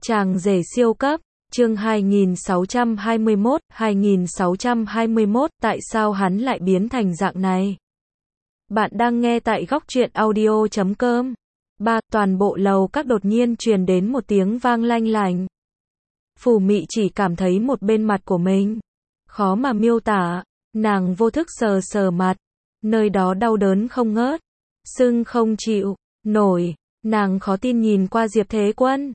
Chàng rể siêu cấp, chương 2621, tại sao hắn lại biến thành dạng này? Bạn đang nghe tại góc truyện audio.com. Toàn bộ lầu các đột nhiên truyền đến một tiếng vang lanh lành. Phù Mị chỉ cảm thấy một bên mặt của mình. Khó mà miêu tả, nàng vô thức sờ sờ mặt. Nơi đó đau đớn không ngớt. Sưng không chịu nổi, nàng khó tin nhìn qua Diệp Thế Quân.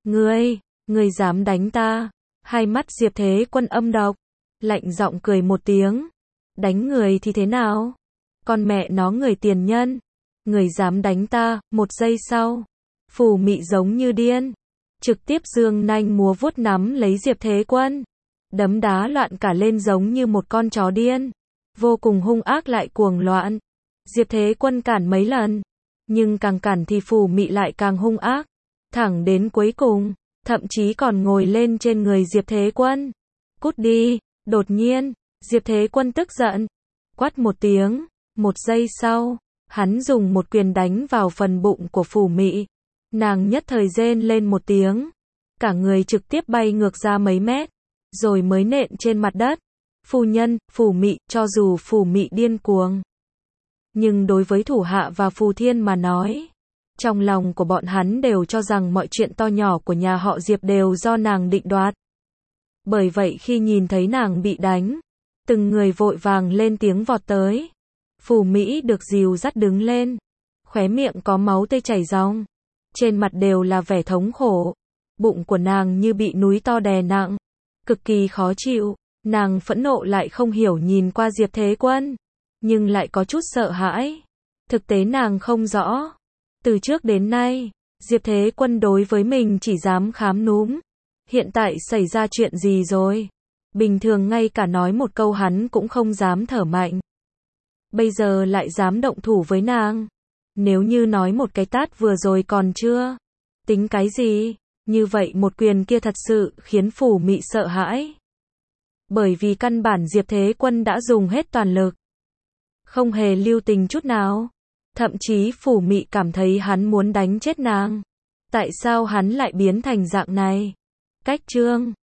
Ngươi dám đánh ta? Hai mắt Diệp Thế Quân âm độc, lạnh giọng cười một tiếng. Đánh người thì thế nào? Con mẹ nó người tiền nhân. Người dám đánh ta? Một giây sau, Phù Mị giống như điên, trực tiếp giương nanh múa vuốt nắm lấy Diệp Thế Quân. Đấm đá loạn cả lên giống như một con chó điên. Vô cùng hung ác lại cuồng loạn. Diệp Thế Quân cản mấy lần, nhưng càng cản thì Phù Mị lại càng hung ác. Thẳng đến cuối cùng, thậm chí còn ngồi lên trên người Diệp Thế Quân. Cút đi! Đột nhiên, Diệp Thế Quân tức giận, quát một tiếng. Một giây sau, hắn dùng một quyền đánh vào phần bụng của Phù Mị. Nàng nhất thời rên lên một tiếng, cả người trực tiếp bay ngược ra mấy mét, rồi mới nện trên mặt đất. Phu nhân, Phù Mị, cho dù Phù Mị điên cuồng, nhưng đối với thủ hạ và Phù Thiên mà nói, trong lòng của bọn hắn đều cho rằng mọi chuyện to nhỏ của nhà họ Diệp đều do nàng định đoạt. Bởi vậy khi nhìn thấy nàng bị đánh, từng người vội vàng lên tiếng vọt tới. Phù Mị được dìu dắt đứng lên, khóe miệng có máu tươi chảy ròng, trên mặt đều là vẻ thống khổ. Bụng của nàng như bị núi to đè nặng, cực kỳ khó chịu. Nàng phẫn nộ lại không hiểu nhìn qua Diệp Thế Quân, nhưng lại có chút sợ hãi. Thực tế nàng không rõ, từ trước đến nay, Diệp Thế Quân đối với mình chỉ dám khám núm. Hiện tại xảy ra chuyện gì rồi? Bình thường ngay cả nói một câu hắn cũng không dám thở mạnh. Bây giờ lại dám động thủ với nàng. Nếu như nói một cái tát vừa rồi còn chưa tính cái gì, như vậy một quyền kia thật sự khiến Phù Mị sợ hãi. Bởi vì căn bản Diệp Thế Quân đã dùng hết toàn lực, không hề lưu tình chút nào. Thậm chí Phù Mị cảm thấy hắn muốn đánh chết nàng. Tại sao hắn lại biến thành dạng này? Cách chương